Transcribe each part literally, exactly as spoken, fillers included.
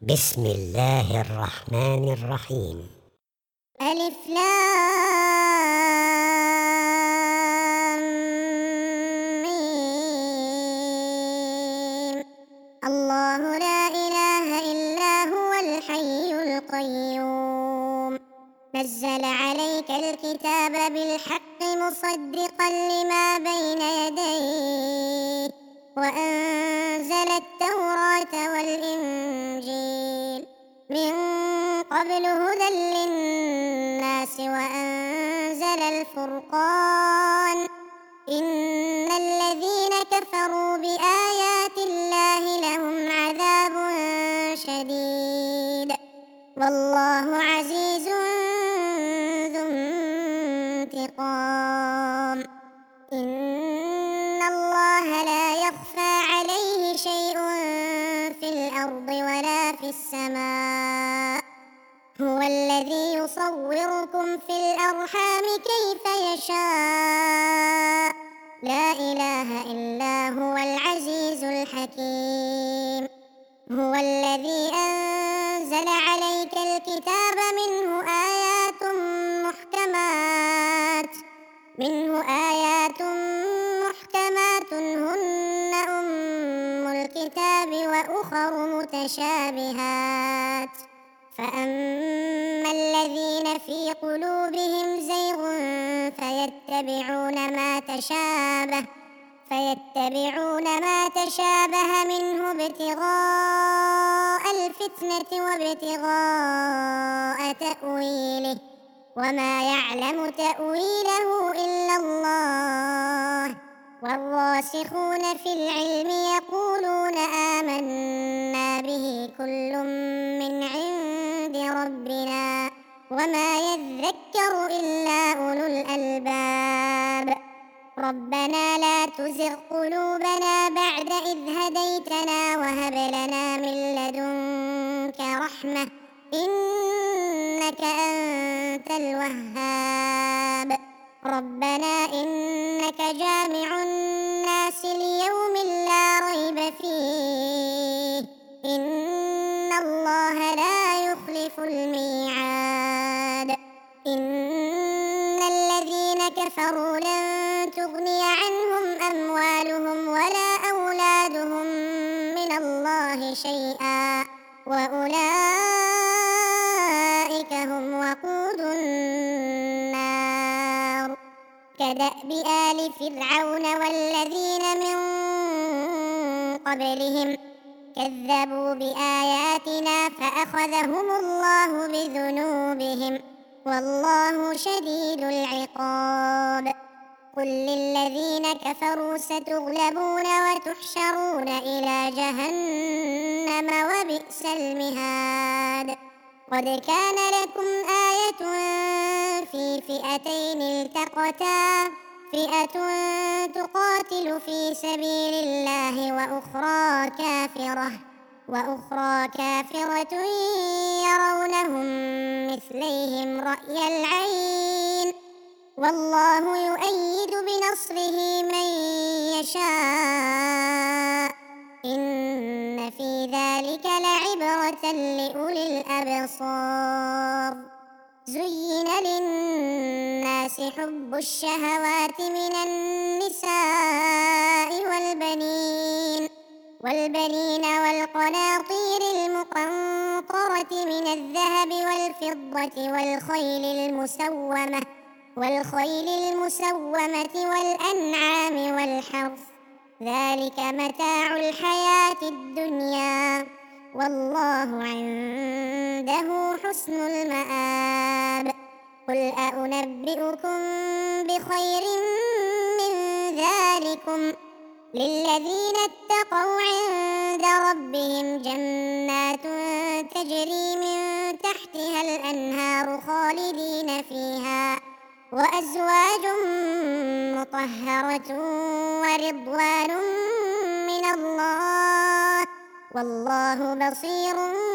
بسم الله الرحمن الرحيم. ألف لام ميم. الله لا إله إلا هو الحي القيوم نزل عليك الكتاب بالحق مصدقا لما بين يديه وأنزل التوراة والإنجيل من قبل هدى للناس وأنزل الفرقان إن الذين كفروا بآيات الله لهم عذاب شديد والله عزيز ذو انتقام إن الله لا يخفى عليه شيء في الأرض ولا في السماء هو الذي يصوركم في الأرحام كيف يشاء لا إله إلا هو العزيز الحكيم هو الذي أنزل عليك الكتاب منه آيات محكمات منه آيات محكمات هن أم الكتاب وأخر متشابهات فأما الذين في قلوبهم زيغ فيتبعون ما تشابه فيتبعون ما تشابه منه ابتغاء الفتنة وابتغاء تأويله وما يعلم تأويله إلا الله والراسخون في العلم يقولون آمنا به كل من عند ربنا وما يذكر إلا أولو الألباب ربنا لا تزغ قلوبنا بعد إذ هديتنا وهب لنا من لدنك رحمة إنك أنت الوهاب ربنا إنك جامع الناس ليوم لا ريب فيه إن الله لا يخلف الميعاد إن الذين كفروا لن تغني عنهم أموالهم ولا أولادهم من الله شيئا وأولئك هم وقود النار كدأب آل فرعون والذين من قبلهم كذبوا بآياتنا فأخذهم الله بذنوبهم والله شديد العقاب قل للذين كفروا ستغلبون وتحشرون إلى جهنم وبئس المهاد قد كان لكم آية في فئتين التقتا فئة تقاتل في سبيل الله وأخرى كافرة وأخرى كافرة يرونهم مثليهم رأي العين والله يؤيد بنصره من يشاء إن في ذلك لعبرة لأولي الأبصار زين للناس حب الشهوات من النساء والبنين والبنين والقناطير المقنطرة من الذهب والفضة والخيل المسومة والخيل المسومة والأنعام والحرث ذلك متاع الحياة الدنيا والله عنده حسن المآب قل أنبئكم بخير من ذلكم للذين اتقوا عند ربهم جنات تجري من تحتها الأنهار خالدين فيها وأزواج مطهرة ورضوان من الله والله بصير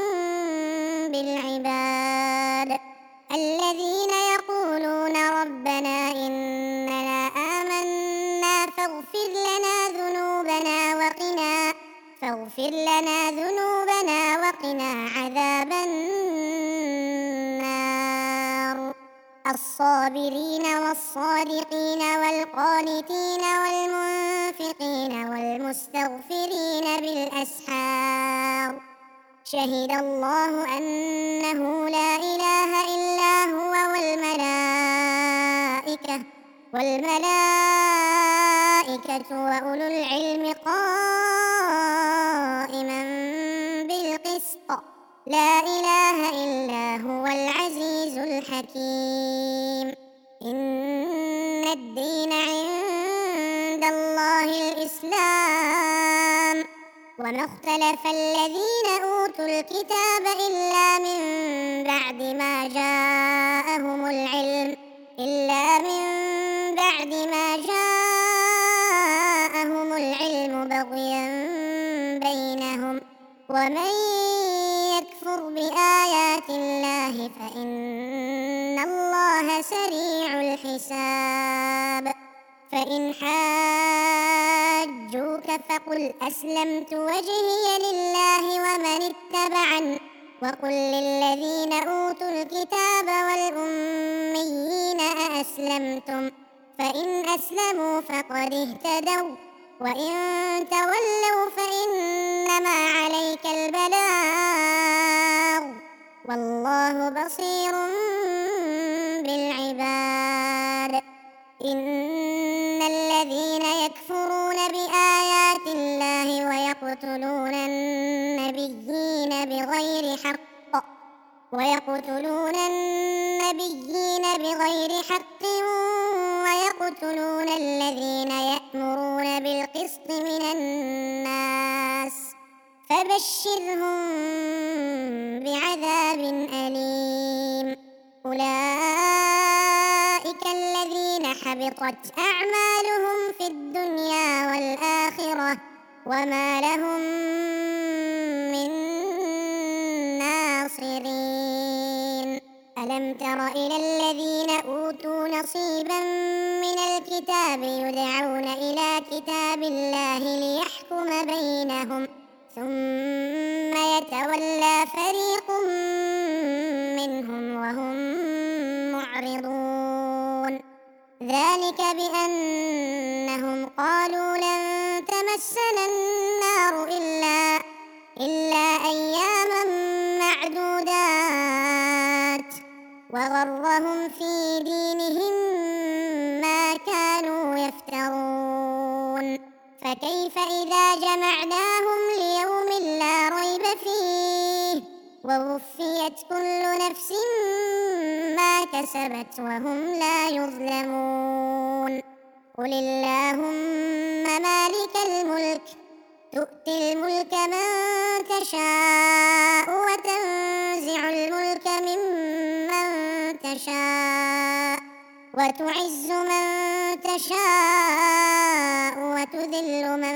بالعباد الذين يقولون ربنا إننا آمنا فاغفر لنا ذنوبنا وقنا فاغفر لنا ذنوبنا وقنا عذاب الصابرين والصادقين والقانتين والمنفقين والمستغفرين بالأسحار شهد الله أنه لا إله إلا هو والملائكة والملائكة وأولو العلم قائما بالقسط لا إله إلا هو العزيز الحكيم إن الدين عند الله الإسلام وما اختلف الذين أوتوا الكتاب إلا من بعد ما جاءهم العلم إلا من بعد ما جاءهم العلم بغيا بينهم ومن يكفر بآيات الله فإن الله سريع الحساب فإن حاجوك فقل أسلمت وجهي لله ومن اتبعني وقل للذين أوتوا الكتاب والأميين أأسلمتم فإن أسلموا فقد اهتدوا وإن تولوا فإنما عليك البلاغ والله بصير بالعباد إن الذين يكفرون بآيات الله ويقتلون النبيين بغير حق ويقتلون النبيين بغير حق ويقتلون الذين يأمرون بالقسط من الناس فبشرهم بعذاب أليم أولئك الذين حبطت أعمالهم في الدنيا والآخرة وما لهم من ناصرين ألم تر إلى الذين أوتوا نصيبا من الكتاب يدعون إلى كتاب الله ليحكم بينهم ثم يتولى فريق منهم وهم معرضون ذلك بأنهم قالوا لن تمسنا النار إلا إلا أياما معدودات وغرهم في دينهم ما كانوا يفترون فكيف إذا جمعناهم ليوم لا ريب فيه ووفيت كل نفس ما كسبت وهم لا يظلمون قل اللهم مالك الملك تؤتي الملك من تشاء وتنزع الملك ممن تشاء وتعز من تشاء وتذل من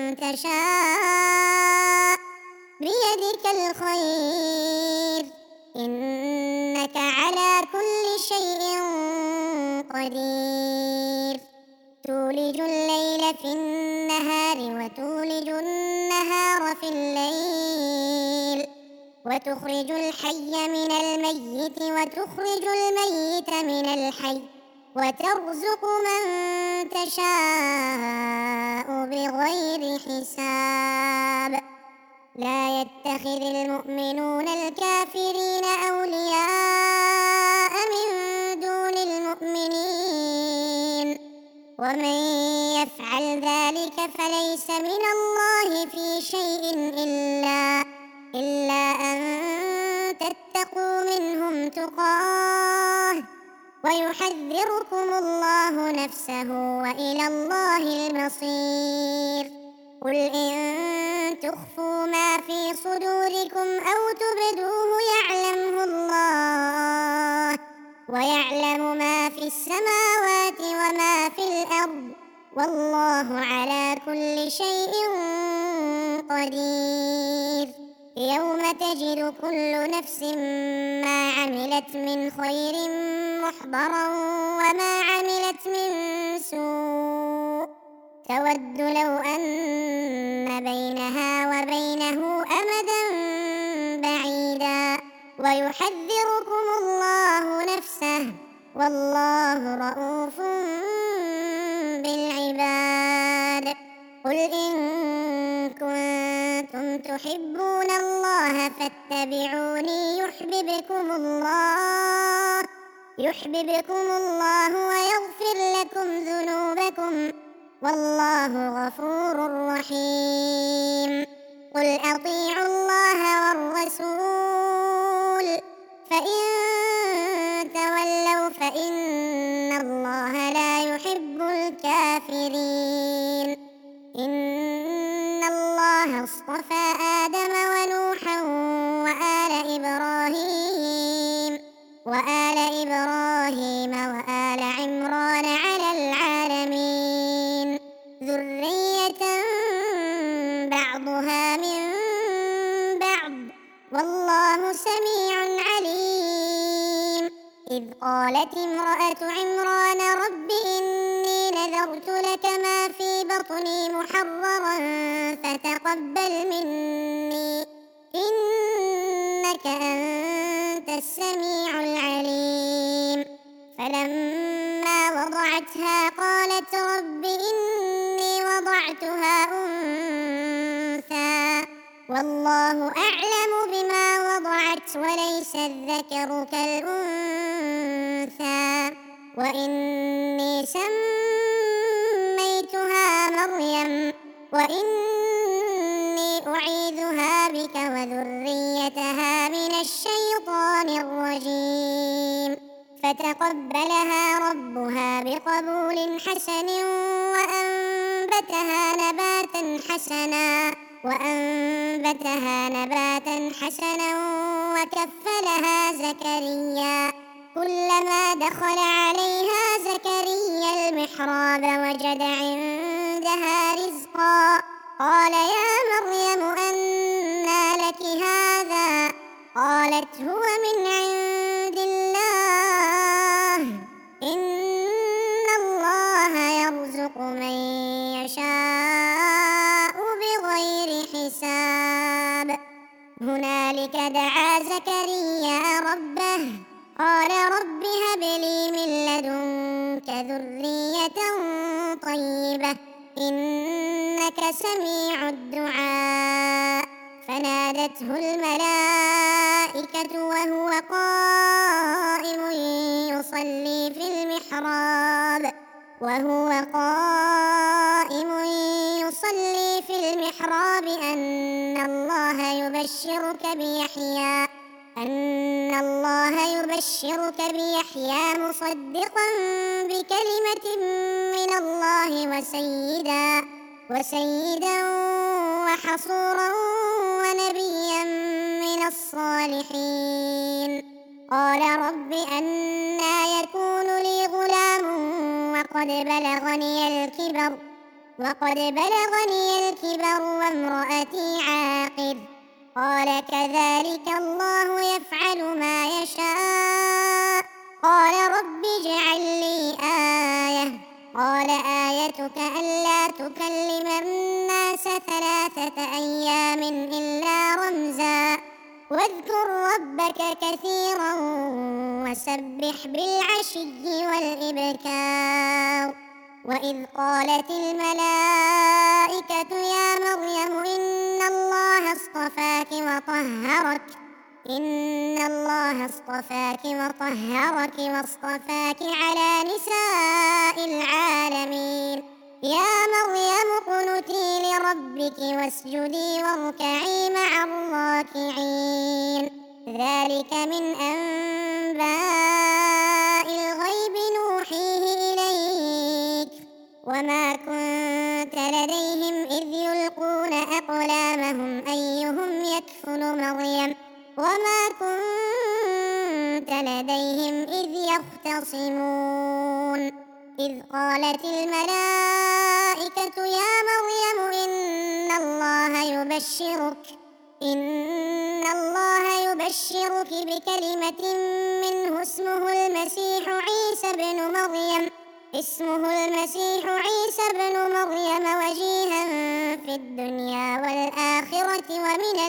تشاء بيدك الخير إنك على كل شيء قدير تولج الليل في النهار وتولج النهار في الليل وتخرج الحي من الميت وتخرج الميت من الحي وترزق من تشاء بغير حساب لا يتخذ المؤمنون الكافرين أولياء من دون المؤمنين ومن يفعل ذلك فليس من الله في شيء إلا إلا أن تتقوا منهم تقاه ويحذركم الله نفسه وإلى الله المصير قل إن تخفوا ما في صدوركم أو تبدوه يعلمه الله ويعلم ما في السماوات وما في الأرض والله على كل شيء قدير يوم تجد كل نفس ما عملت من خير محضرا وما عملت من سوء تود لو أن بينها وبينه أمدا بعيدا ويحذركم الله نفسه والله رءوف بالعباد. قل إن كنتم تحبون الله فاتبعوني يحببكم الله يحببكم الله ويغفر لكم ذنوبكم والله غفور رحيم. قل أطيعوا الله والرسول فإن تولوا فإن الله لا يحب الكافرين. إن الله اصطفى آدم ونوحا وآل إبراهيم وآل إبراهيم وآل عمران على العالمين ذرية بعضها من بعض والله سميع عليم. إذ قالت امرأة عمران رب إني نذرت لك ما في بطني محررا فتقبل مني إنك أنت السميع العليم. فلما وضعتها قالت رب إني وضعتها أنثى والله أعلم بما وضعت وليس الذكر كالأنثى وإني سميتها مريم وإني أعيذها بك وذريتها من الشيطان الرجيم. فتقبلها ربها بقبول حسن وأنبتها نباتا حسنا وأنبتها نباتا حسنا وكفلها زكريا. كلما دخل عليها زكريا المحراب وجد عندها رزقا قال يا مريم أنى لك هذا قالت هو من عند الله إن الله يرزق من يشاء بغير حساب. هنالك دعا زكريا ربه قال رب هب لي من لدنك ذرية طيبة إنك سميع الدعاء. فنادته الملائكة وهو قائم يصلي في المحراب وهو قائم يصلي في المحراب أن الله يبشرك بيحيى أن الله يبشرك بيحيى مصدقا بكلمة من الله وسيدا وسيدا وحصورا ونبيا من الصالحين. قال رب أنى يكون لي غلام وقد بلغني الكبر وقد بلغني الكبر وامرأتي عاقر. قال كذلك الله يفعل ما يشاء. قال رب اجعل لي آية قال آيتك ألا تكلم الناس ثلاثة أيام إلا رمزا واذكر ربك كثيرا وسبح بالعشي والإبكار. وإذ قالت الملائكة يا مريم إن الله اصطفاك وطهرك إن الله اصطفاك وطهرك واصطفاك على نساء العالمين. يا مريم اقنتي لربك واسجدي واركعي مع الراكعين. ذلك من أنباء الغيب نوحيه إليك وما كنت لديهم إذ يلقون أقلامهم أيهم يكفل مريم وما كنت لديهم إذ يختصمون. إذ قالت الملائكة يا مريم إن الله يبشرك إن الله يبشرك بكلمة منه اسمه المسيح عيسى بن مريم اسمه المسيح عيسى بن مريم وجيها في الدنيا والآخرة ومن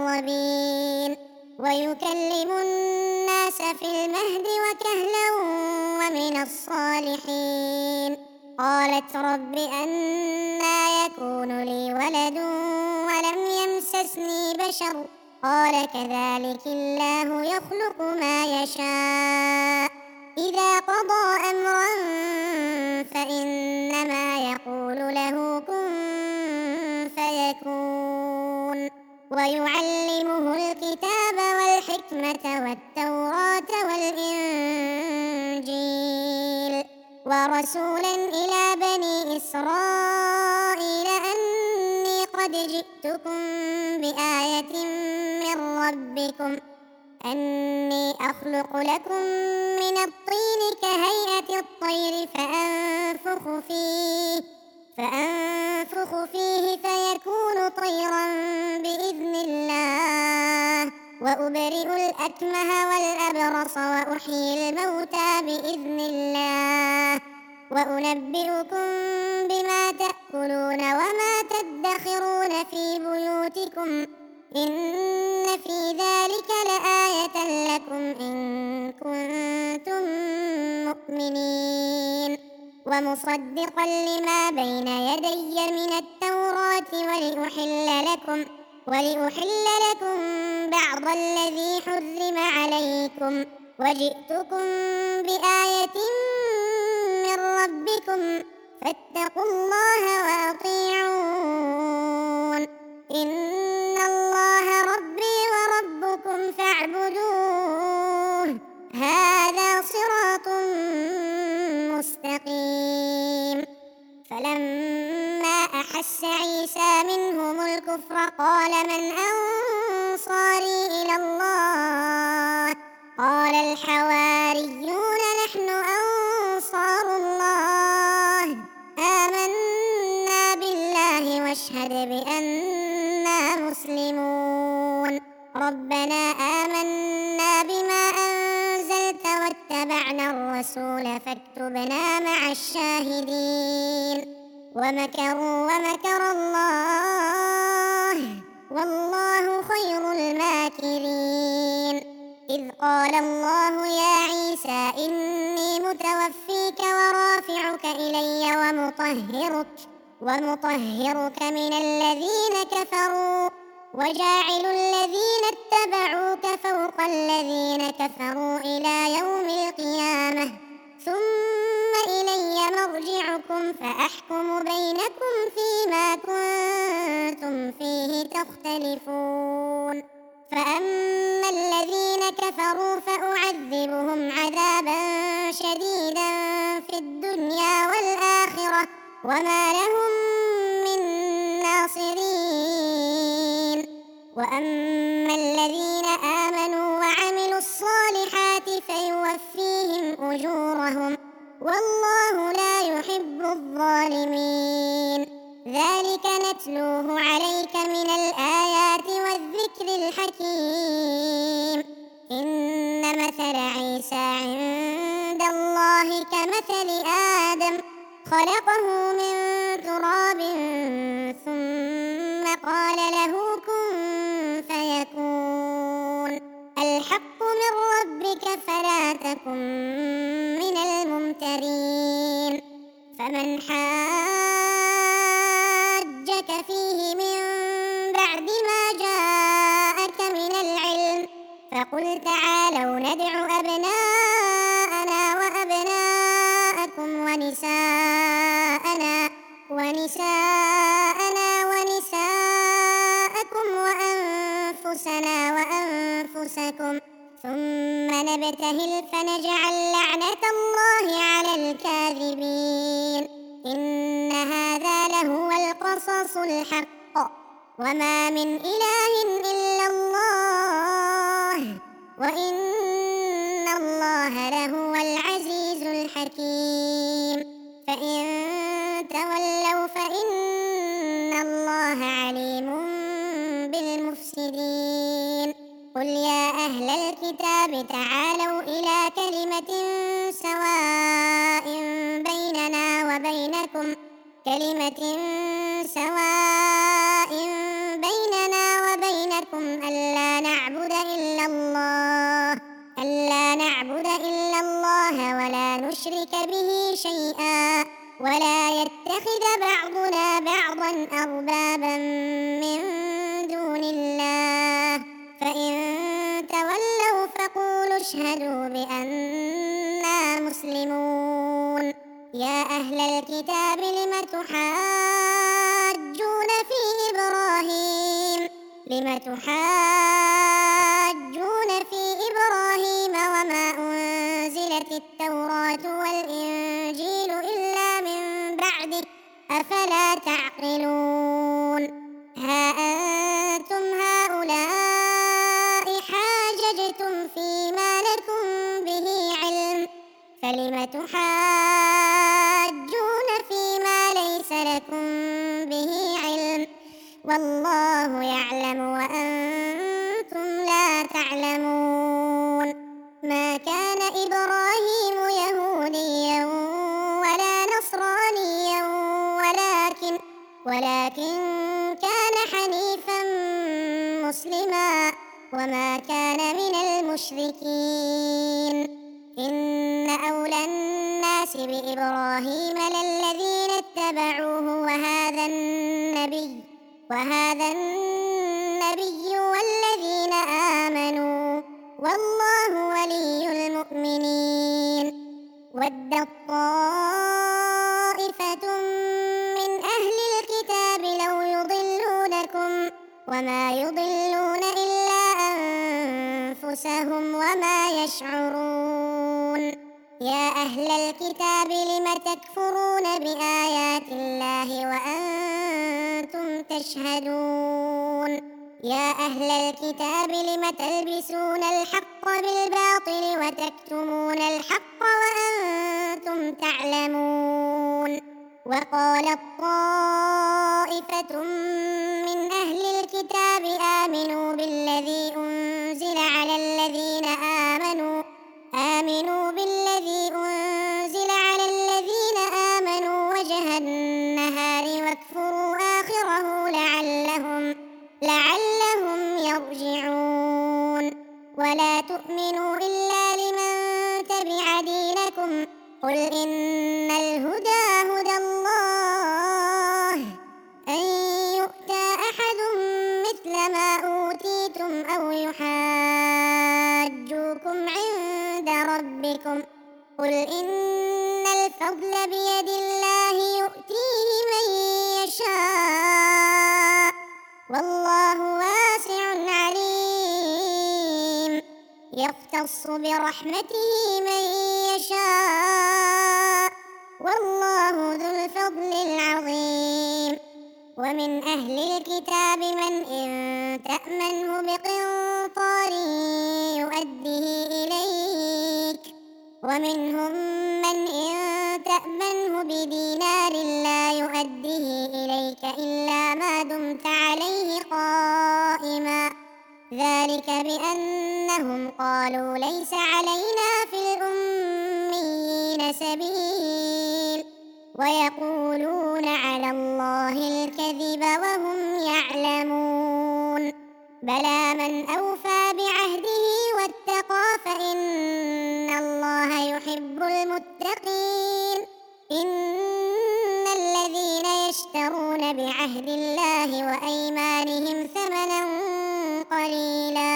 المقربين ويكلم الناس في المهد وكهلا من الصالحين. قالت رب أنى يكون لي ولد ولم يمسسني بشر قال كذلك الله يخلق ما يشاء إذا قضى أمرا فإنما يقول له كن فيكون. ويعلمه الكتاب والحكمة والتوراة والإنجيل ورسولا إلى بني إسرائيل أني قد جئتكم بآية من ربكم أني أخلق لكم من الطين كهيئة الطير فأنفخ فيه فأنفخ فيه فيكون طيرا بإذن الله وأبرئ الأكمه والأبرص وأحيي الموتى بإذن الله وأنبئكم بما تأكلون وما تدخرون في بيوتكم إن في ذلك لآية لكم إن كنتم مؤمنين. ومصدقا لما بين يدي من التوراة ولأحل لكم ولأحل لكم بعض الذي حرم عليكم وجئتكم بآية من ربكم فاتقوا الله وأطيعون إن الله ربي وربكم فاعبدوه هذا صراط مستقيم. فلما أحس عيسى منهم الكفر قال من أنصاري إلى الله قال الحواريون نحن أنصار الله آمنا بالله واشهد بأننا مسلمون. ربنا آمنا بما أنزلت واتبعنا الرسول فاكتبنا مع الشاهدين. ومكروا ومكر الله والله خير الماكرين. إذ قال الله يا عيسى إني متوفيك ورافعك إلي ومطهرك ومطهرك من الذين كفروا وجاعل الذين اتبعوك فوق الذين كفروا إلى يوم القيامة ثم إلي مرجعكم فأحكم بينكم فيما كنتم فيه تختلفون. فأما الذين كفروا فأعذبهم عذابا شديدا في الدنيا والآخرة وما لهم من ناصرين. وأما الذين آمنوا وعملوا الصالحات فيوفيهم أجورهم والله لا يحب الظالمين. ذلك نتلوه عليك من الآيات والذكر الحكيم. إن مثل عيسى عند الله كمثل آدم خلقه من تراب ثم قال له كن فيكون. الحق من ربك فلا تكن من الممترين. فمن حاجك فيه من بعد ما جاءك من العلم فقل تعالوا ندع أبناءنا وأبناءكم ونساءنا ونساءنا ونساءكم وأنفسنا وأنفسكم ثم نبتهل فنجعل لعنة الله على الكاذبين. إن هذا لهو القصص الحق وما من إله إلا الله وإن الله لهو العزيز الحكيم. فإن تولوا فإن الله عليم بالمفسدين. قل يا أهل الكتاب تعالوا إلى كلمة سواء بيننا وبينكم كلمة سواء بيننا وبينكم ألا نعبد إلا الله ألا نعبد إلا الله ولا نشرك نشرك به شيئا ولا يتخذ بعضنا بعضا أربابا من دون الله فإن تولوا فقولوا اشهدوا بأننا مسلمون يا أهل الكتاب لم تحاجون في إبراهيم لم تحاجون في إبراهيم وما أنزلت التوراة والإنجيل إلا من بعده أفلا تعقلون ها أنتم هؤلاء حاججتم فيما لكم به علم فلم تحاجون فيما ليس لكم به علم والله يعلم وأنتم لا تعلمون ما كان إبراهيم يهوديا ولا نصرانيا ولكن ولكن كان حنيفا مسلما وما كان من المشركين إن أولى الناس بإبراهيم للذين اتبعوه وهذا النبي وهذا النبي والذين آمنوا والله ولي المؤمنين ودت طائفة من أهل الكتاب لو يضلونكم وما يضلون إلا أنفسهم وما يشعرون يا أهل الكتاب لم تكفرون بآيات الله وأنتم تشهدون يا أهل الكتاب لم تلبسون الحق بالباطل وتكتمون الحق وأنتم تعلمون وقالت طائفة من أهل الكتاب آمنوا بالذي أنزل على الذين آمنوا آمنوا بالذي أنزل على الذين آمنوا وجه النهار واكفروا آخره لعلهم لعلهم يرجعون ولا تؤمنوا إلا لمن تبع دينكم قل إن الهدى هدى الله أن يؤتى أحد مثل ما أوتيتم أو يحاجوكم عند ربكم قل إن الفضل بيد الله يؤتيه من يشاء والله واسع عليم يختص برحمته من يشاء والله ذو الفضل العظيم ومن أهل الكتاب من إن تأمنه بقنطار يؤده إليك ومنهم من إن تأمنه بدينار لا يؤده إليك إلا ما دمت عليه قائما ذلك بأنهم قالوا ليس علينا في الأميين سبيل ويقولون على الله الكذب وهم يعلمون بلى من أوفى بعهده واتقى فإن الله يحب المتقين إن الذين يشترون بعهد الله وأيمانهم ثمنا قليلا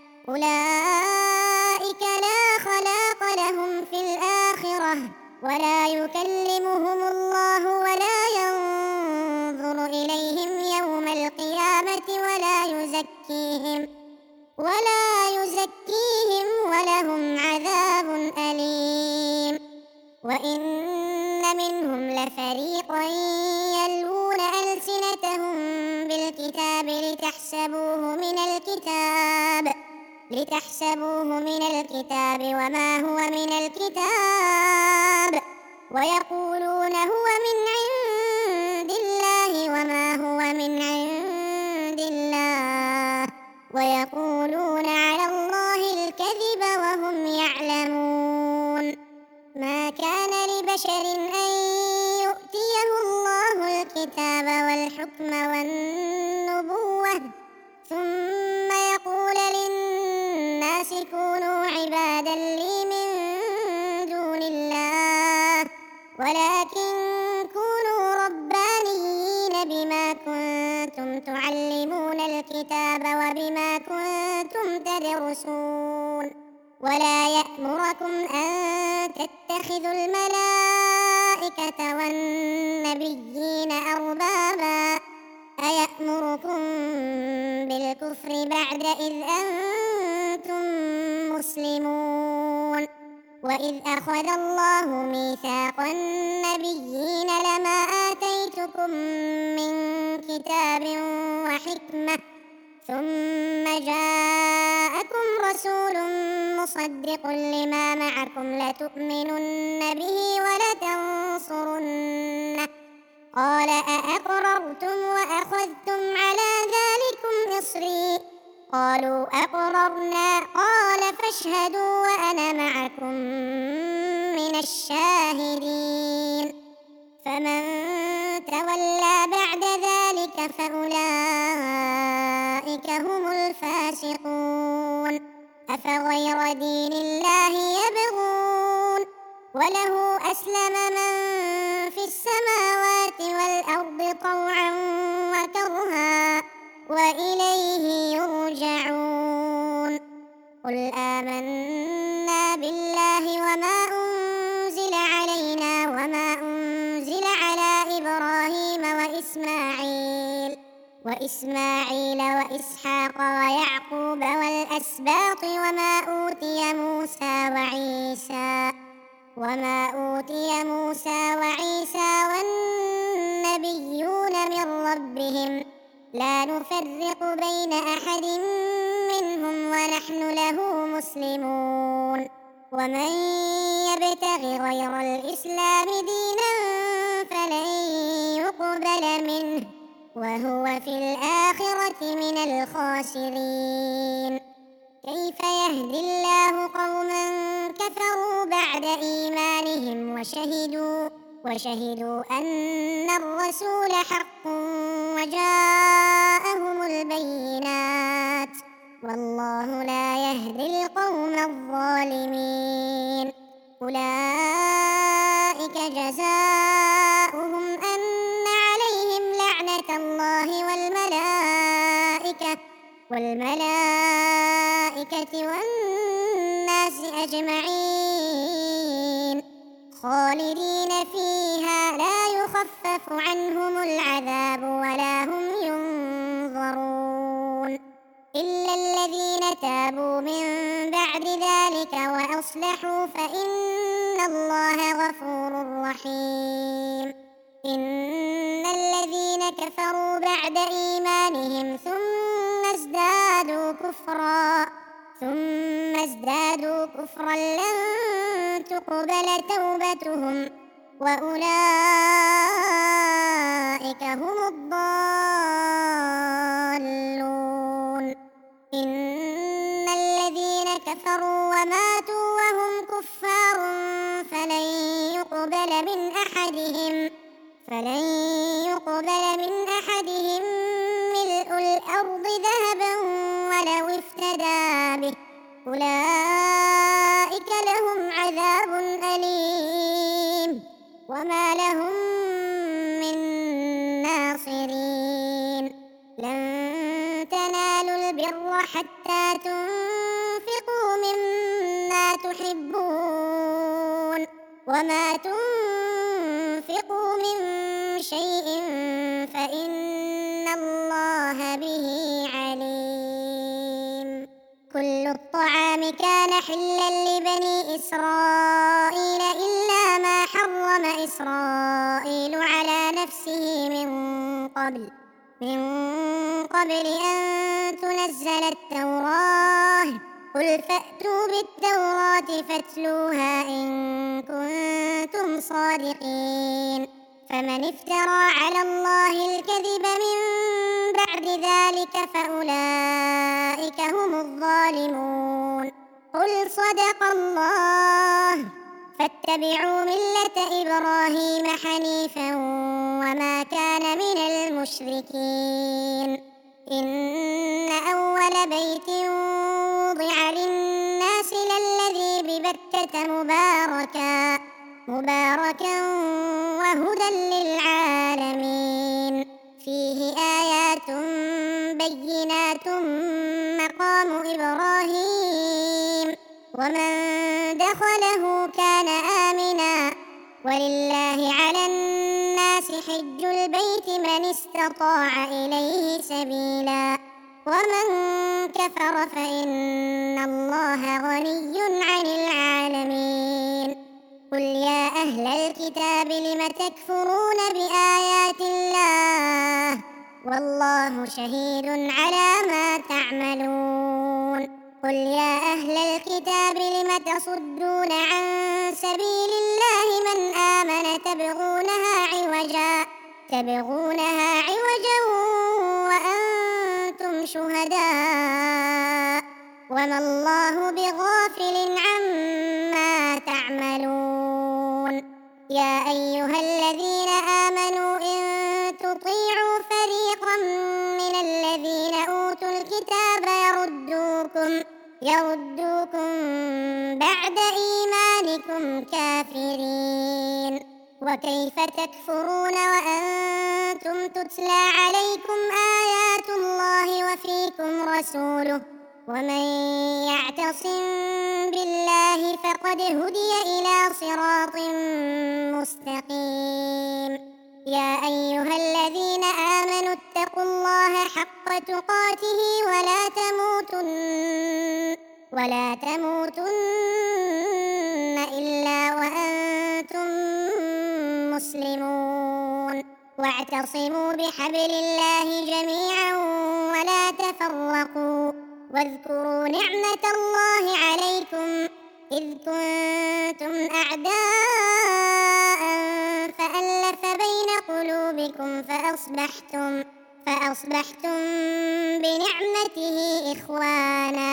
أولئك لا خلاق لهم في الآخرة ولا يكلمهم الله ولا ينظر إليهم يوم القيامة ولا يزكيهم ولا يزكيهم ولهم عذاب أليم وإن منهم لفريقا يلوون ألسنتهم بالكتاب لتحسبوه من الكتاب لتحسبوه من الكتاب وما هو من الكتاب ويقولون هو من عند الله وما هو من عند الله ويقولون على الله الكذب وهم يعلمون ما كان لبشر أن يؤتيه الله الكتاب والحكم والنبوة ثم يقول للناس كونوا عبادا لي من دون الله يدرسون ولا يأمركم أن تتخذوا الملائكة والنبيين أربابا أيأمركم بالكفر بعد إذ أنتم مسلمون وإذ أخذ الله ميثاق النبيين لما آتيتكم من كتاب وحكمة ثم جاءكم رسول مصدق لما معكم لتؤمنن به ولتنصرنه قال أأقررتم وأخذتم على ذلكم إصري قالوا أقررنا قال فاشهدوا وأنا معكم من الشاهدين فمن تولى بعد ذلك فأولئك هم الفاسقون أفغير دين الله يبغون وله أسلم من في السماوات والأرض طوعا وكرها وإليه يرجعون قل آمنا بالله وما أنزل علينا وما أنزل على إبراهيم وإسماعيل وإسماعيل وإسحاق ويعقوب والأسباط وما أوتي موسى وعيسى وما أوتي موسى وعيسى والنبيون من ربهم لا نفرق بين أحد منهم ونحن له مسلمون ومن يبتغ غير الإسلام دينا فلن يقبل منه وهو في الآخرة من الخاسرين كيف يهدي الله قوما كفروا بعد إيمانهم وشهدوا وشهدوا أن الرسول حق وجاءهم البينات والله لا يهدي القوم الظالمين أولئك جزاؤهم أن عليهم لعنة الله والملائكة والملائكة والناس أجمعين خالدين فيها لا يخفف عنهم العذاب ولا هم ينظرون إلا الذين تابوا من بعد ذلك وأصلحوا فإن الله غفور رحيم إن الذين كفروا بعد إيمانهم ثم ازدادوا كفرا ثم ازدادوا كفرا لن تقبل توبتهم وأولئك هم الضالون إن الذين كفروا وماتوا وهم كفار فلن يقبل من أحدهم فلن يقبل من أحدهم ملء الأرض ذهبا ولو افتدى به أولئك لهم عذاب أليم وما لهم من ناصرين لن تنالوا البر حتى تنفقوا مما تحبون وما تنفقوا من شيء فإن الله به عليم كل الطعام كان حلا لبني إسرائيل إلا ما حرم إسرائيل على نفسه من قبل من قبل أن تنزل التوراة قل فأتوا بالتوراة فاتلوها إن كنتم صادقين فمن افترى على الله الكذب من بعد ذلك فأولئك هم الظالمون قل صدق الله فاتبعوا ملة إبراهيم حنيفا وما كان من المشركين إن أول بيت وضع للناس للذي ببكة مباركا مباركا وهدى للعالمين فيه آيات بينات مقام إبراهيم ومن دخله كان آمنا ولله على الناس حج البيت من استطاع إليه سبيلا ومن كفر فإن الله غني عن العالمين قل يا أهل الكتاب لم تكفرون بآيات الله والله شهيد على ما تعملون قل يا أهل الكتاب لم تصدون عن سبيل الله من آمن تبغونها عوجا تبغونها عوجا وأنتم شهداء وما الله بغافل عما تعملون يا أيها الذين آمنوا إن تطيعوا فريقا من الذين أوتوا الكتاب يردوكم يردوكم بعد إيمانكم كافرين وكيف تكفرون وأنتم تتلى عليكم آيات الله وفيكم رسوله ومن يعتصم بالله فقد هدي إلى صراط مستقيم يا أيها الذين آمنوا اتقوا الله حق تقاته ولا تموتن ولا تموتن إلا وأنتم مسلمون واعتصموا بحبل الله جميعا ولا تفرقوا واذكروا نعمة الله عليكم إذ كنتم أعداء فألف بين قلوبكم فأصبحتم فأصبحتم بنعمته إخوانا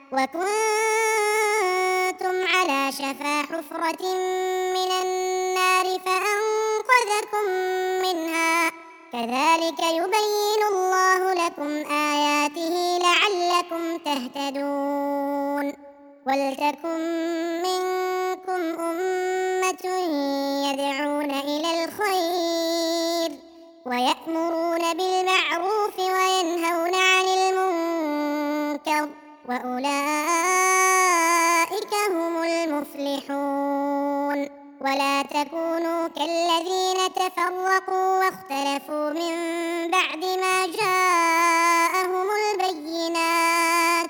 وكنتم على شفا حفرة من النار فأنقذكم منها كذلك يبين الله لكم آياته لعلكم تهتدون ولتكن منكم أمة يدعون إلى الخير ويأمرون بالمعروف وينهون عن المنكر وأولئك هم المفلحون ولا تكونوا كالذين تفرقوا واختلفوا من بعد ما جاءهم البينات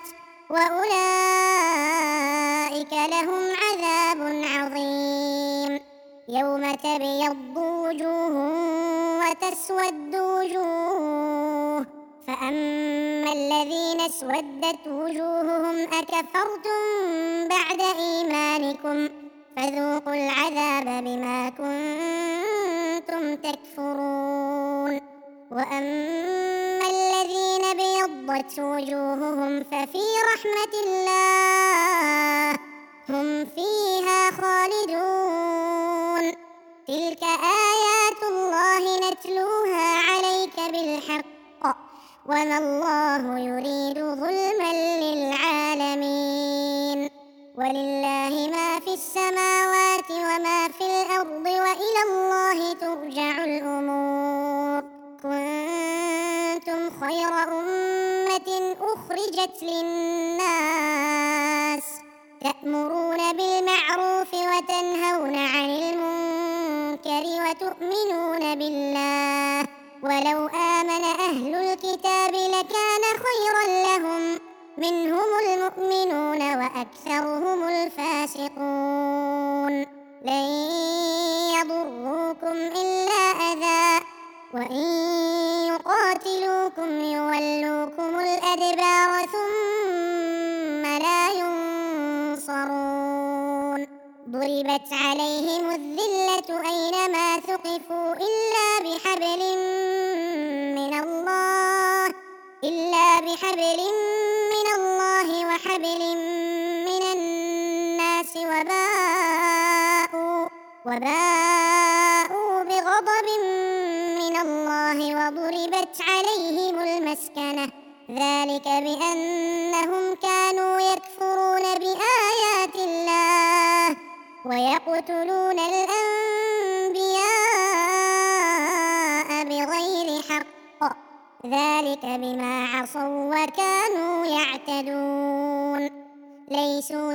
وأولئك لهم عذاب عظيم يوم تبيض وجوه وتسود وجوه فأما الذين اسودت وجوههم أكفرتم بعد إيمانكم فذوقوا العذاب بما كنتم تكفرون وأما الذين ابيضت وجوههم ففي رحمة الله هم فيها خالدون تلك آيات الله نتلوها عليك بالحق وما الله يريد ظلما للعالمين ولله ما في السماوات وما في الأرض وإلى الله ترجع الأمور كنتم خير أمة أخرجت للناس تأمرون بالمعروف وتنهون عن المنكر وتؤمنون بالله ولو آمن أهل الكتاب لكان خيرا لهم منهم المؤمنون وأكثرهم الفاسقون لن يضروكم إلا أذى وإن يقاتلوكم يولوكم الأدبار ثم لا ينصرون ضربت عليهم الذلة أينما ثقفوا إلا بحبل من الله إلا بحبل من الله وحبل من الناس وباءوا وباءوا بغضب من الله وضربت عليهم المسكنة ذلك بأنهم كانوا يكفرون بآيات الله ويقتلون الأنبياء بغير حق ذلك بما عصوا وكانوا يعتدون. ليسوا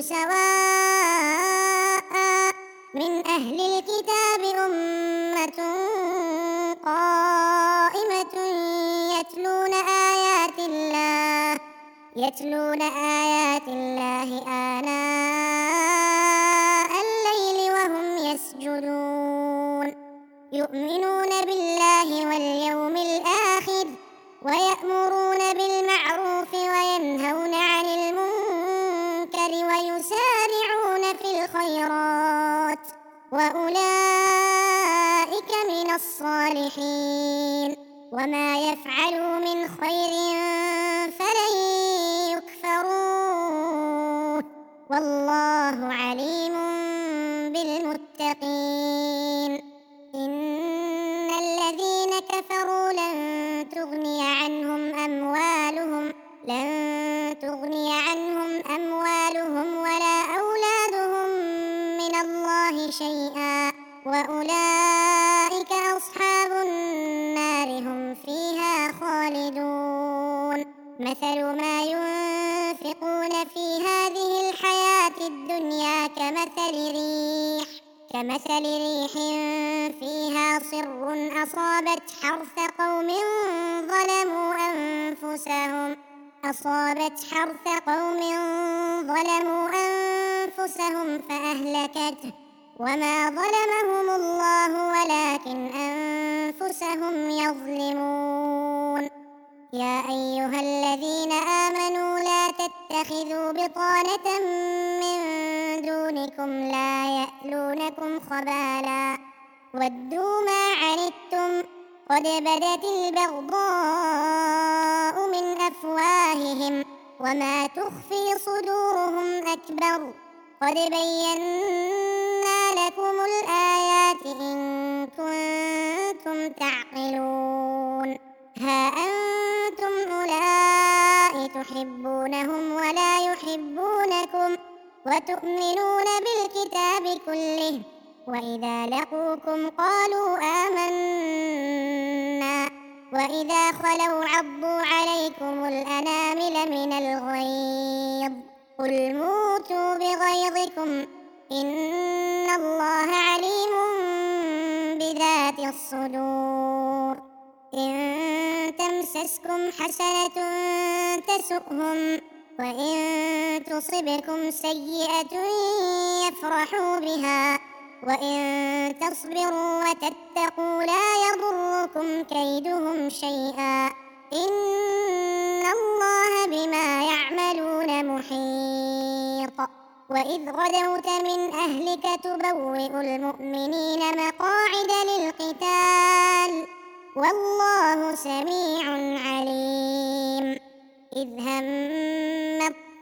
سواء من أهل الكتاب أمة قائمة يتلون آيات الله يتلون آيات الله آناء الليل وهم يسجدون يؤمنون بالله واليوم الآخر ويأمرون بالمعروف وينهون عن المنكر ويسارعون في الخيرات وأولئك من الصالحين. وما يفعلوا من خير فلن يكفروه والله عليم بالمتقين. إن الذين كفروا لن تغني عنهم أموالهم لن تغني عنهم أموالهم ولا أولادهم من الله شيئا وأولئك أصحاب النار هم فيها خالدون. مثل ما ينفقون في هذه الحياة الدنيا كمثل ريح كمثل ريح فيها صر أصابت حرث قوم ظلموا أنفسهم أصابت حرث قوم ظلموا أنفسهم فأهلكته وما ظلمهم الله ولكن أنفسهم يظلمون. يا أيها الذين آمنوا لا تتخذوا بطانة من دونكم لا يألونكم خبالا ودوا ما عنتم قد بدت البغضاء من أفواههم وما تخفي صدورهم أكبر قد بينا لكم الآيات إن كنتم تعقلون. ها أنتم أولئك تحبونهم ولا يحبونكم وتؤمنون بالكتاب كله وإذا لقوكم قالوا آمنا وإذا خلوا عضوا عليكم الأنامل من الغيظ قل موتوا بغيظكم إن الله عليم بذات الصدور. إن تمسسكم حسنة تسؤهم وإن تصبكم سيئة يفرحوا بها وإن تصبروا وتتقوا لا يضركم كيدهم شيئا إن الله بما يعملون محيط. وإذ غدوت من أهلك تبوئ المؤمنين مقاعد للقتال والله سميع عليم. إذ هم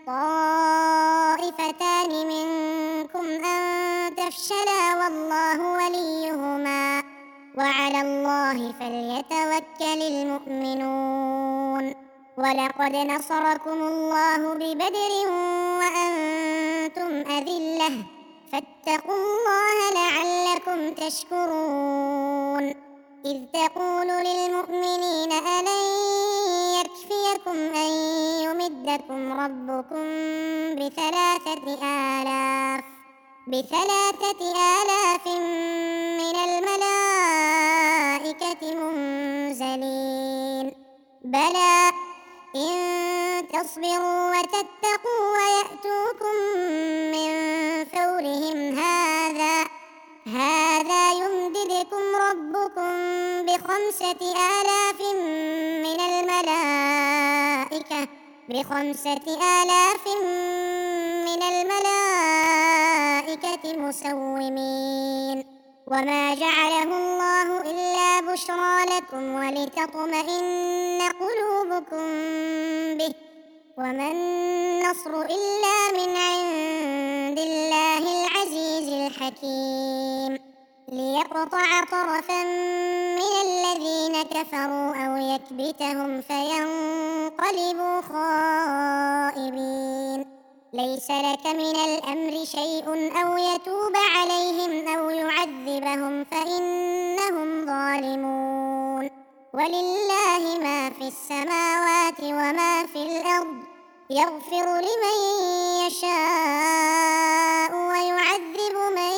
الطائفتان منكم أن تفشلا والله وليهما وعلى الله فليتوكل المؤمنون. ولقد نصركم الله ببدر وأنتم أذلة فاتقوا الله لعلكم تشكرون. إذ تقول للمؤمنين ألن يكفيكم أن يمدكم ربكم بثلاثة آلاف بثلاثة آلاف من الملائكة منزلين بلى إن تصبروا وتتقوا ويأتوكم من فورهم هذا هذا يمددكم ربكم بخمسة آلاف من الملائكة بخمسة آلاف من الملائكة مسومين. وما جعله الله إلا بشرى لكم ولتطمئن قلوبكم به وما النصر إلا من عند الله العزيز الحكيم. ليقطع طرفا من الذين كفروا أو يكبتهم فينقلبوا خائبين. ليس لك من الأمر شيء أو يتوب عليهم أو يعذبهم فإنهم ظالمون. ولله ما في السماوات وما في الأرض يغفر لمن يشاء ويعذب من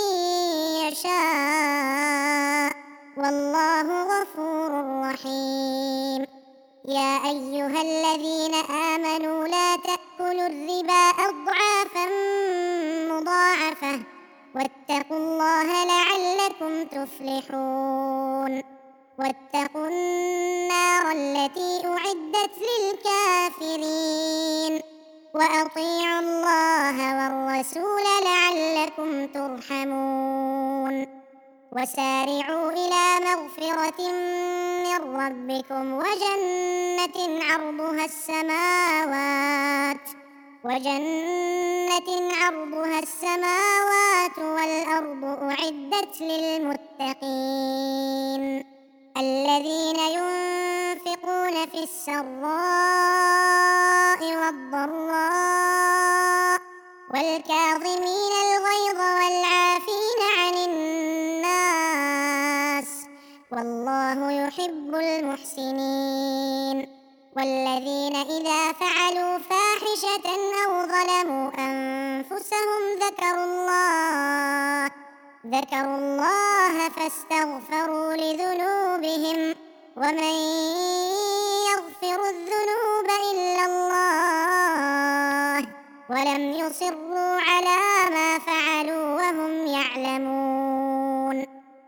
يشاء والله غفور رحيم. يا أيها الذين آمنوا لا تأكلوا الربا أضعافا مضاعفة واتقوا الله لعلكم تفلحون. واتقوا النار التي أعدت للكافرين وأطيعوا الله والرسول لعلكم ترحمون. وسارعوا إلى مغفرة من ربكم وجنة عرضها السماوات وجنة عرضها السماوات والأرض أعدت للمتقين الذين ينفقون في السراء والضراء والكاظمين الغيظ والعافين عن الناس والله يحب المحسنين. والذين إذا فعلوا فاحشة أو ظلموا أنفسهم ذكروا الله ذكروا الله فاستغفروا لذنوبهم ومن يغفر الذنوب إلا الله ولم يصروا على ما فعلوا وهم يعلمون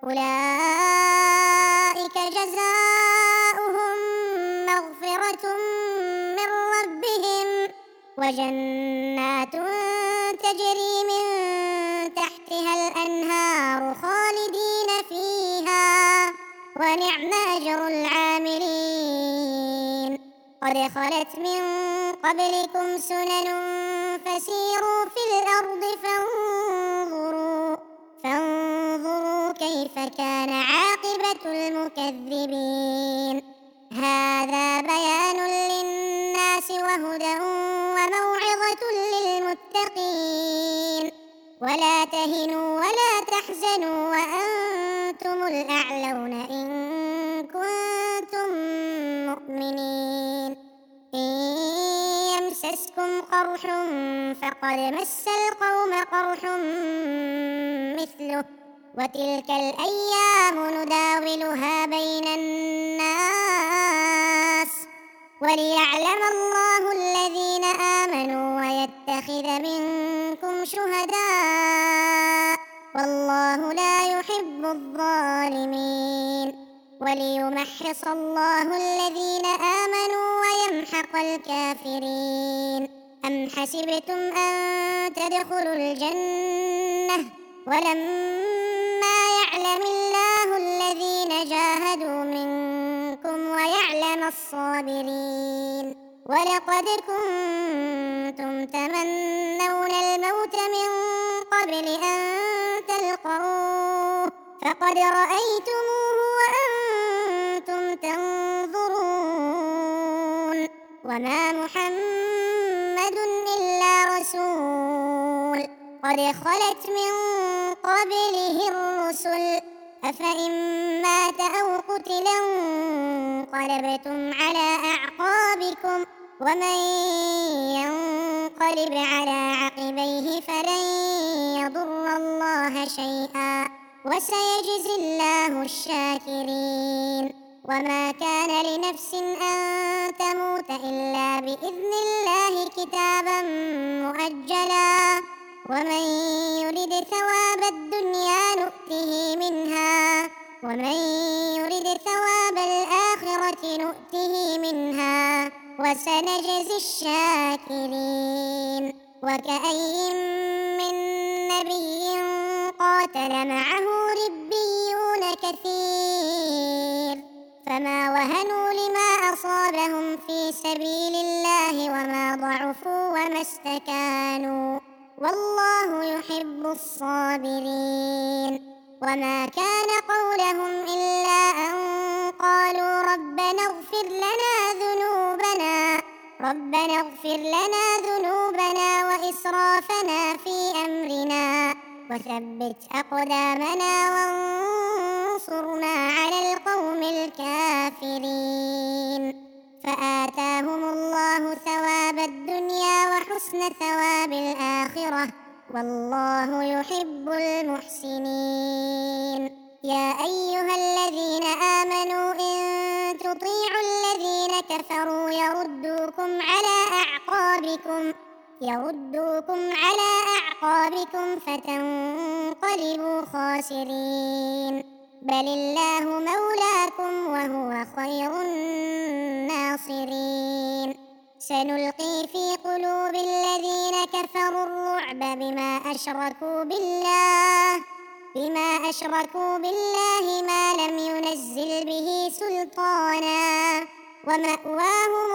أولئك جزاؤهم مغفرة من ربهم وجنات تجري من تحتها الأنهار خالدين فيها ونعم أجر العاملين. قد خلت من قبلكم سنن فسيروا في الأرض فانظروا فانظروا كيف كان عاقبة المكذبين. هذا بيان للناس وهدى وموعظة للمتقين. ولا تهنوا ولا تحزنوا وأنتم الأعلون إن كنتم مؤمنين. إن يمسسكم قرح فقد مس القوم قرح مثله وتلك الأيام نداولها بين الناس وليعلم الله الذين آمنوا ويتخذ منكم شهداء والله لا يحب الظالمين. وليمحص الله الذين آمنوا ويمحق الكافرين. أم حسبتم أن تدخلوا الجنة ولما يعلم الله الذين جاهدوا منكم ويعلم الصابرين. ولقد كنتم تمنون الموت من قبل أن تلقوه فقد رأيتموه وأنتم تنظرون. وما محمد إلا رسول قد خلت من قبله الرسل أفإن مات أو قتل انقلبتم على أعقابكم ومن ينقلب على عقبيه فلن يضر الله شيئا وسيجزي الله الشاكرين. وما كان لنفس أن تموت إلا بإذن الله كتابا مؤجلا ومن يرد ثواب الدنيا نؤته منها ومن يرد ثواب الآخرة نؤته منها وسنجزي الشاكرين. وكأي من نبي قاتل معه ربيون كثير فما وهنوا لما أصابهم في سبيل الله وما ضعفوا وما استكانوا والله يحب الصابرين. وما كان قولهم إلا أن قالوا ربنا اغفر لنا ذنوبنا ربنا اغفر لنا ذنوبنا وإسرافنا في أمرنا وثبت أقدامنا انصرنا على القوم الكافرين فآتاهم الله ثواب الدنيا وحسن ثواب الآخرة والله يحب المحسنين يا أيها الذين آمنوا إن تطيعوا الذين كفروا يردوكم على أعقابكم يردوكم على أعقابكم فتنقلبوا خاسرين بل الله مولاكم وهو خير الناصرين سنلقي في قلوب الذين كفروا الرعب بما أشركوا بالله بما أشركوا بالله ما لم ينزل به سلطانا ومأواهم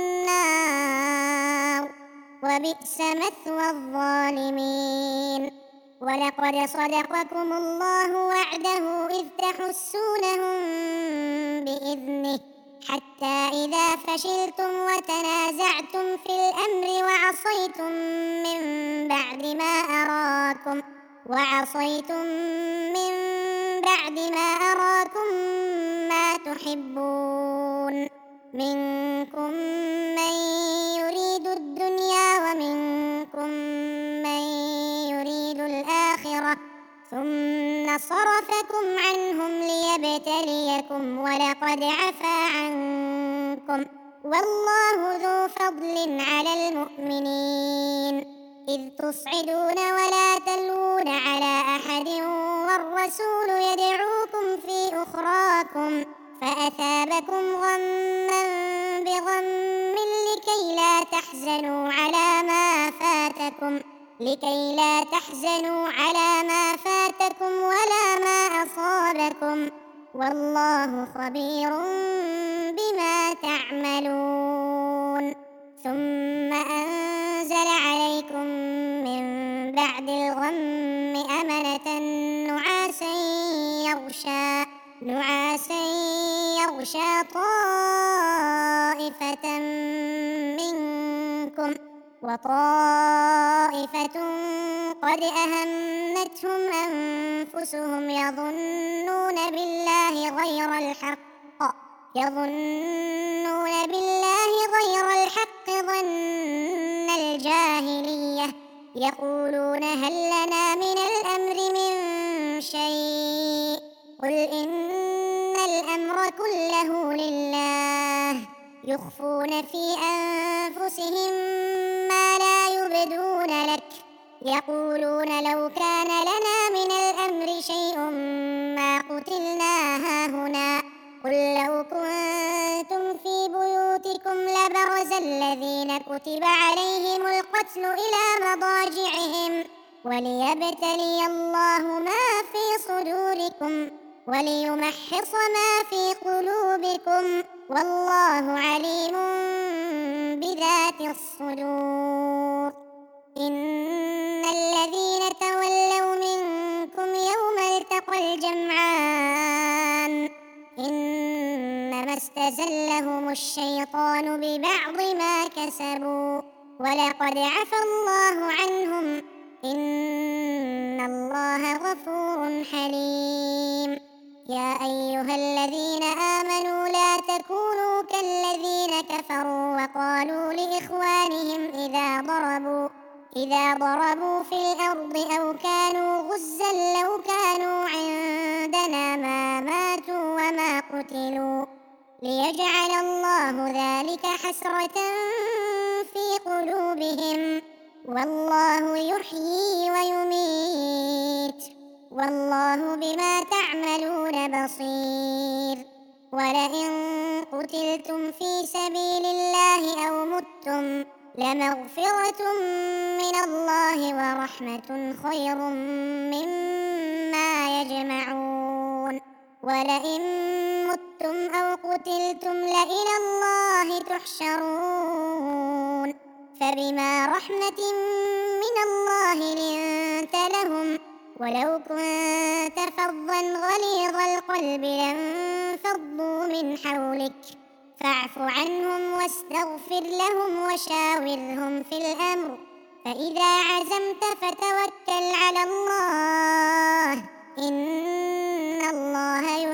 النار وبئس مثوى الظالمين ولقد صدقكم الله وعده إذ تحسونهم بإذنه حتى إذا فشلتم وتنازعتم في الأمر وعصيتم من بعد ما أراكم وعصيتم من بعد ما أراكم ما تحبون منكم من يريد الدنيا ومنكم من يريد الآخرة ثم صرفكم عنهم ليبتليكم ولقد عفا عنكم والله ذو فضل على المؤمنين إذ تصعدون ولا تلوون على أحد والرسول يدعوكم في أخراكم فأثابكم غما بغم لكي لا تحزنوا على ما فاتكم لكي لا تحزنوا على ما فاتكم ولا ما أصابكم والله خبير بما تعملون ثم أنزل عليكم من بعد الغم أمنة نعاسا يغشى نعاسا يغشى طائفة منكم وطائفة قد أهمتهم أنفسهم يظنون بالله غير الحق يظنون بالله غير الحق ظن الجاهلية يقولون هل لنا من الأمر من شيء قل إن الأمر كله لله يخفون في أنفسهم ما لا يبدون لك يقولون لو كان لنا من الأمر شيء ما قتلنا هاهنا قل لو كنتم في بيوتكم لبرز الذين كتب عليهم القتل إلى مضاجعهم وليبتلي الله ما في صدوركم وليمحص ما في قلوبكم والله عليم بذات الصدور إن الذين تولوا منكم يوم التقى الجمعان إنما استزلهم الشيطان ببعض ما كسبوا ولقد عفى الله عنهم إن الله غفور حليم يا أيها الذين آمنوا لا تكونوا كالذين كفروا وقالوا لإخوانهم إذا ضربوا إذا ضربوا في الأرض أو كانوا غزا لو كانوا عندنا ما ماتوا وما قتلوا ليجعل الله ذلك حسرة في قلوبهم والله يحيي ويميت والله بما تعملون بصير ولئن قتلتم في سبيل الله أو متم لمغفرة من الله ورحمة خير مما يجمعون ولئن متم أو قتلتم لإلى الله تحشرون فبما رحمة من الله لنت لهم ولو كنت فظا غليظ القلب لانفضوا من حولك فاعف عنهم واستغفر لهم وشاورهم في الأمر فإذا عزمت فتوكل على الله إن الله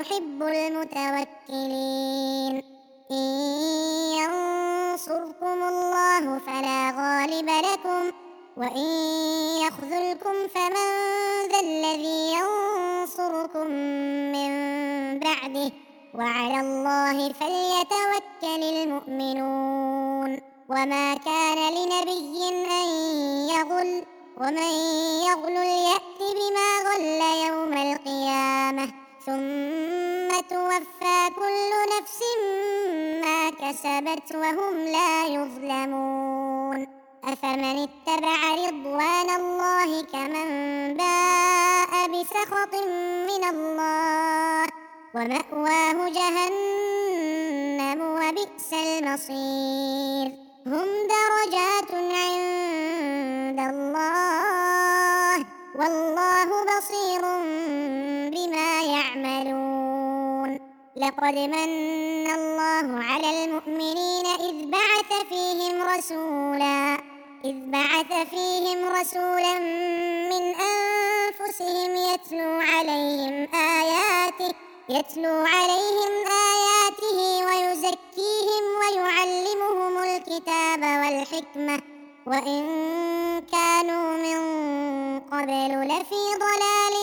يخذلكم فمن ذا الذي ينصركم من بعده وعلى الله فليتوكل المؤمنون وما كان لنبي أن يغل ومن يغل يأت بما غل يوم القيامة ثم توفى كل نفس ما كسبت وهم لا يظلمون أفمن اتبع رضوان الله كمن باء بسخط من الله ومأواه جهنم وبئس المصير هم درجات عند الله والله بصير بما يعملون لقد من الله على المؤمنين إذ بعث فيهم رسولا إذ بعث فيهم رسولا من أنفسهم يتلو عليهم آياته يتلو عليهم آياته ويزكيهم ويعلمهم الكتاب والحكمة وإن كانوا من قبل لفي ضلال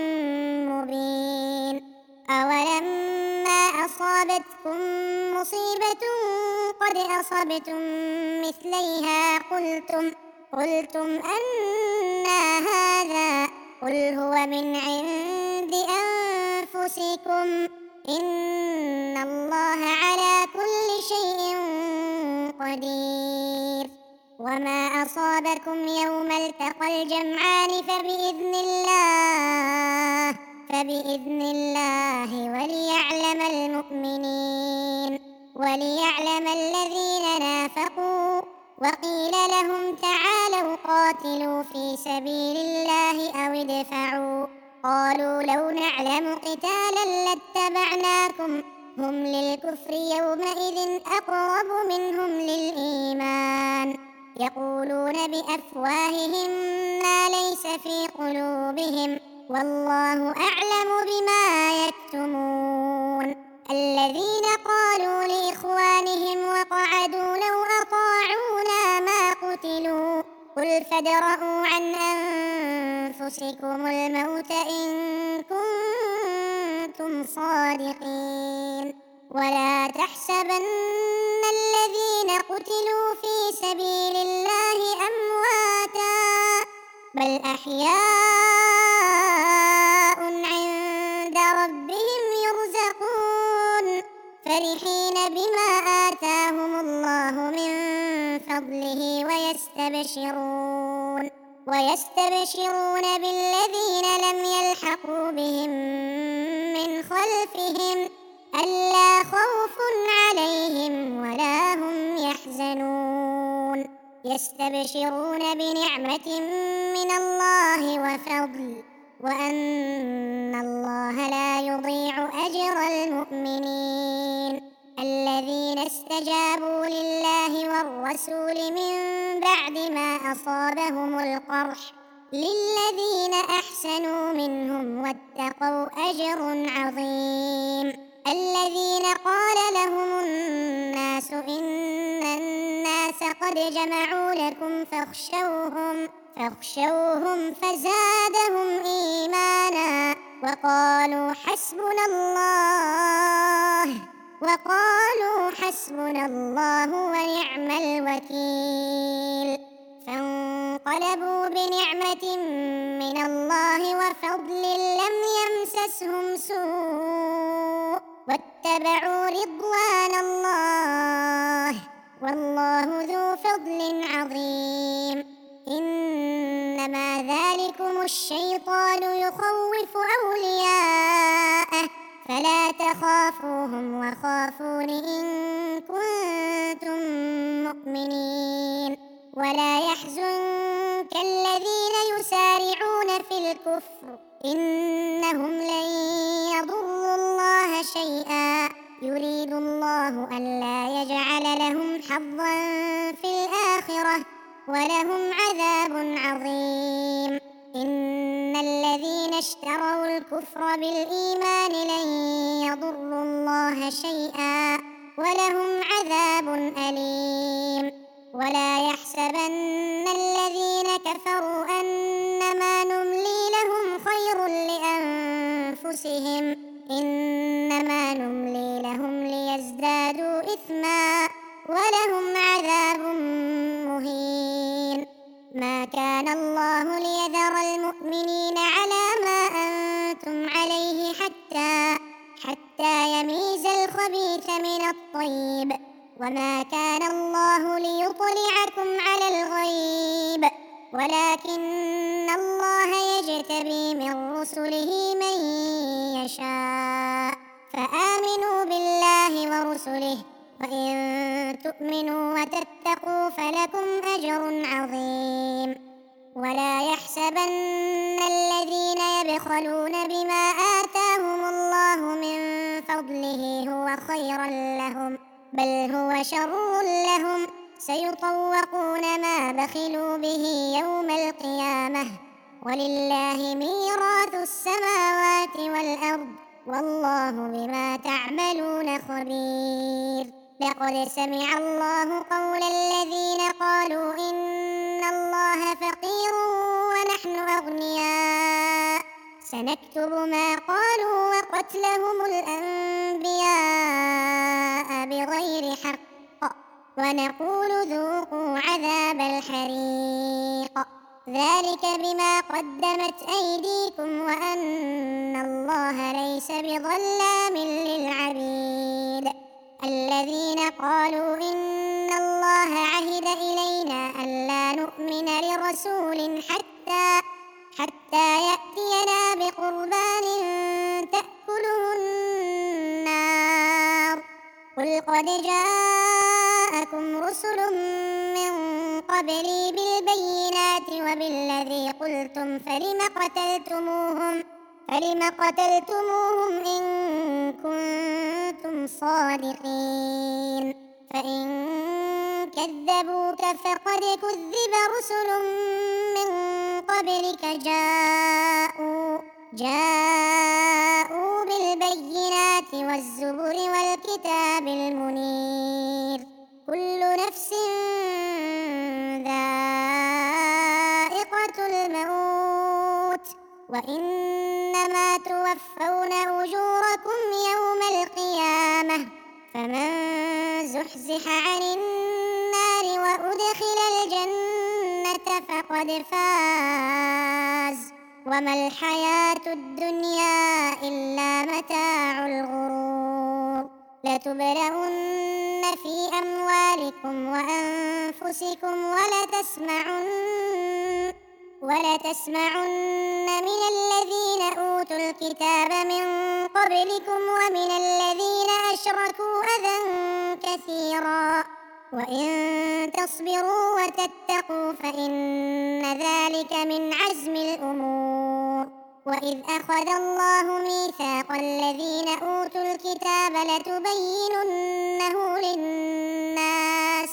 مبين أولما أصابتكم مصيبة قد أصبتم مثليها قلتم قلتم أنى هذا قل هو من عند أنفسكم إن الله على كل شيء قدير وما أصابكم يوم التقى الجمعان فبإذن الله فبإذن الله وليعلم المؤمنين وليعلم الذين نافقوا وقيل لهم تعالوا قاتلوا في سبيل الله أو ادفعوا قالوا لو نعلم قتالا لاتبعناكم هم للكفر يومئذ أقرب منهم للإيمان يقولون بأفواههم ما ليس في قلوبهم والله أعلم بما يكتمون الذين قالوا لإخوانهم وقعدوا لو أطاعونا ما قتلوا قل فادرءوا عن أنفسكم الموت إن كنتم صادقين ولا تحسبن الذين قتلوا في سبيل الله أمواتا بل أحياء عند ربهم يرزقون فرحين بما آتاهم الله من فضله ويستبشرون ويستبشرون بالذين لم يلحقوا بهم من خلفهم ألا خوف عليهم ولا هم يحزنون يستبشرون بنعمة من الله وفضل وأن الله لا يضيع أجر المؤمنين الذين استجابوا لله والرسول من بعد ما أصابهم القرح للذين أحسنوا منهم واتقوا أجر عظيم الذين قال لهم الناس إن الناس قد جمعوا لكم فاخشوهم فاخشوهم فزادهم إيمانا وقالوا حسبنا الله وقالوا حسبنا الله ونعم الوكيل فانقلبوا بنعمة من الله وفضل لم يمسسهم سوء واتبعوا رضوان الله والله ذو فضل عظيم إنما ذلكم الشيطان يخوف أولياءه فلا تخافوهم وخافون إن كنتم مؤمنين ولا يحزنك الذين يسارعون في الكفر إنهم لن يضروا الله شيئا يريد الله ألا يجعل لهم حظا في الآخرة ولهم عذاب عظيم إن الذين اشتروا الكفر بالإيمان لن يضروا الله شيئا ولهم عذاب أليم ولا يحسبن الذين كفروا أن إنما نملي لهم خير لأنفسهم إنما نملي لهم ليزدادوا إثما ولهم عذاب مهين. ما كان الله ليذر المؤمنين على ما أنتم عليه حتى حتى يميز الخبيث من الطيب وما كان الله ليطلعكم على الغيب ولكن الله يجتبي من رسله من يشاء فآمنوا بالله ورسله وإن تؤمنوا وتتقوا فلكم أجر عظيم. ولا يحسبن الذين يبخلون بما آتاهم الله من فضله هو خيرا لهم بل هو شر لهم سيطوقون ما بخلوا به يوم القيامة ولله ميراث السماوات والأرض والله بما تعملون خبير. لقد سمع الله قول الذين قالوا إن الله فقير ونحن أغنياء سنكتب ما قالوا وقتلهم الأنبياء بغير حق ونقول ذوقوا عذاب الحريق ذلك بما قدمت أيديكم وأن الله ليس بظلام للعبيد. الذين قالوا إن الله عهد إلينا ألا نؤمن لرسول حتى حتى يأتينا بقربان تأكله النار قل قد جاءكم رسل من قبلي بالبينات وبالذي قلتم فلم قتلتموهم فلم قتلتموهم إن كنتم صادقين. فإن كذبوك فقد كذب رسل من قبلك جاءوا جاءوا بالبينات والزبر والكتاب المنير كل نفس ذائقة الموت وإنما توفون أجوركم يوم القيامة فمن زحزح عن النار وأدخل الجنة فقد فاز وما الحياة الدنيا إلا متاع الغرور. لتبلغن في أموالكم وأنفسكم ولتسمعن ولتسمعن من الذين أوتوا الكتاب من قبلكم ومن الذين أشركوا أذى كثيرا وإن تصبروا وتتقوا فإن ذلك من عزم الأمور. وإذ أخذ الله ميثاق الذين أوتوا الكتاب لتبيننه للناس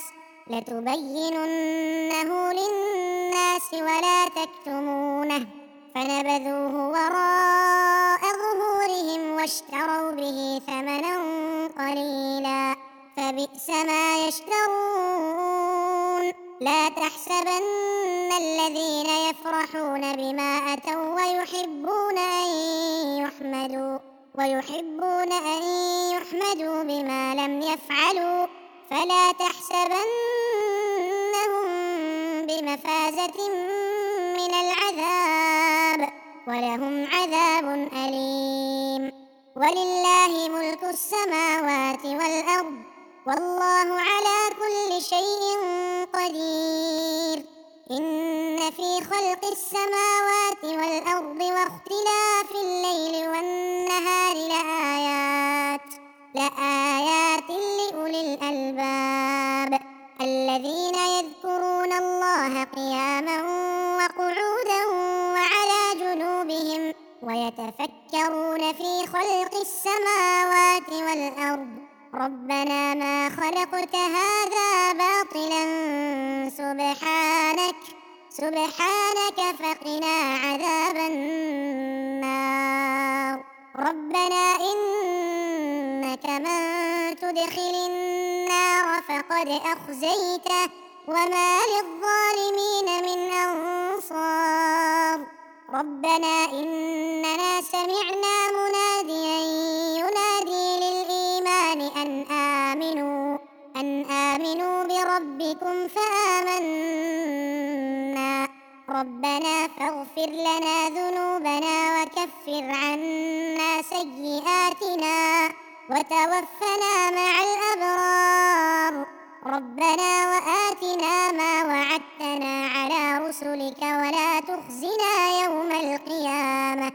لتبيننه للناس ولا تكتمونه فنبذوه وراء ظهورهم واشتروا به ثمنا قليلا فبئس ما يشترون. لا تحسبن الذين يفرحون بما أتوا ويحبون أن يحمدوا ويحبون أن يحمدوا بما لم يفعلوا فلا تحسبنهم بمفازة من العذاب ولهم عذاب أليم. ولله ملك السماوات والأرض والله على كل شيء قدير. إن في خلق السماوات والأرض واختلاف الليل والنهار لآيات لآيات لأولي الألباب الذين يذكرون الله قياما وقعودا وعلى جنوبهم ويتفكرون في خلق السماوات والأرض ربنا ما خلقت هذا باطلا سبحانك سبحانك فقنا عذاب النار. ربنا إنك من تدخل النار فقد أخزيته وما للظالمين من أنصار. ربنا إننا سمعنا مناديا ينادي للإيمان أن آمنوا أن آمنوا بربكم فآمنا ربنا فاغفر لنا ذنوبنا وكفر عنا سيئاتنا وتوفنا مع الأبرار ربنا وآتنا ما وعدتنا على رسلك ولا تخزنا يوم القيامة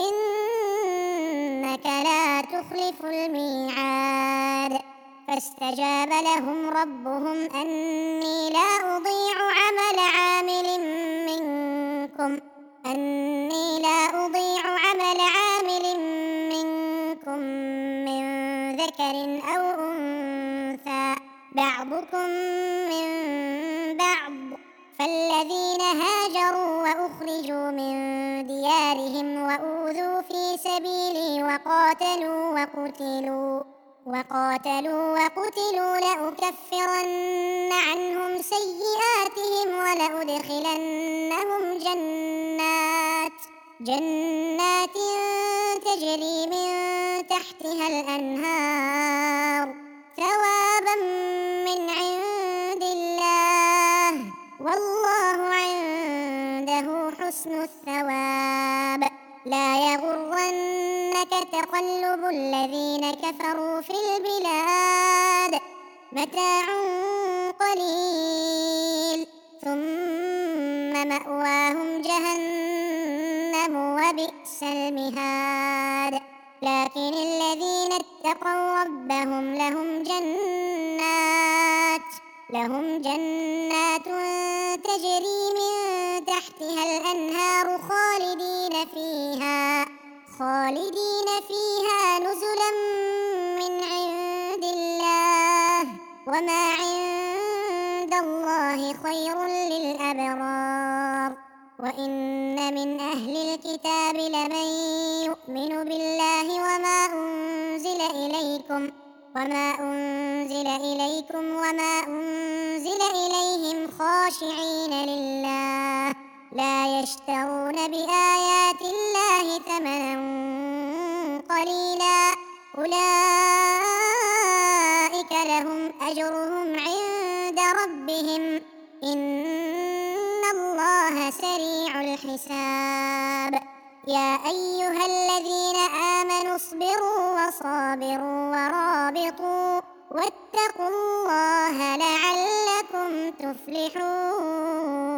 إنك لا تخلف الميعاد فاستجاب لهم ربهم أني لا أضيع عمل عامل منكم أني لا أضيع عمل عامل منكم من ذكر أو أنثى بعضكم من بعض فالذين هاجروا وأخرجوا من ديارهم وأوذوا في سبيلي وقاتلوا وقتلوا وقاتلوا وقتلوا لأكفرن عنهم سيئاتهم ولأدخلنهم جنات جنات تجري من تحتها الأنهار ثوابا من عند الله والله عنده حسن الثواب لا يغرنك تقلب الذين كفروا في البلاد متاع قليل ثم مأواهم جهنم وبئس المهاد لكن الذين اتقوا ربهم لهم جنات لهم جنات تجري من تحتها الأنهار خالدين فيها خالدين فيها نزلا من عند الله وما عند الله خير للأبرار وإن من أهل الكتاب لمن يؤمن بالله وما أنزل إليكم وما أنزل إليكم وما أنزل إليهم خاشعين لله لا يشترون بآيات الله ثمنا قليلا أولئك لهم أجرهم عند ربهم إن الله سريع الحساب يا أيها الذين آمنوا اصبروا وصابروا ورابطوا واتقوا الله لعلكم تفلحون.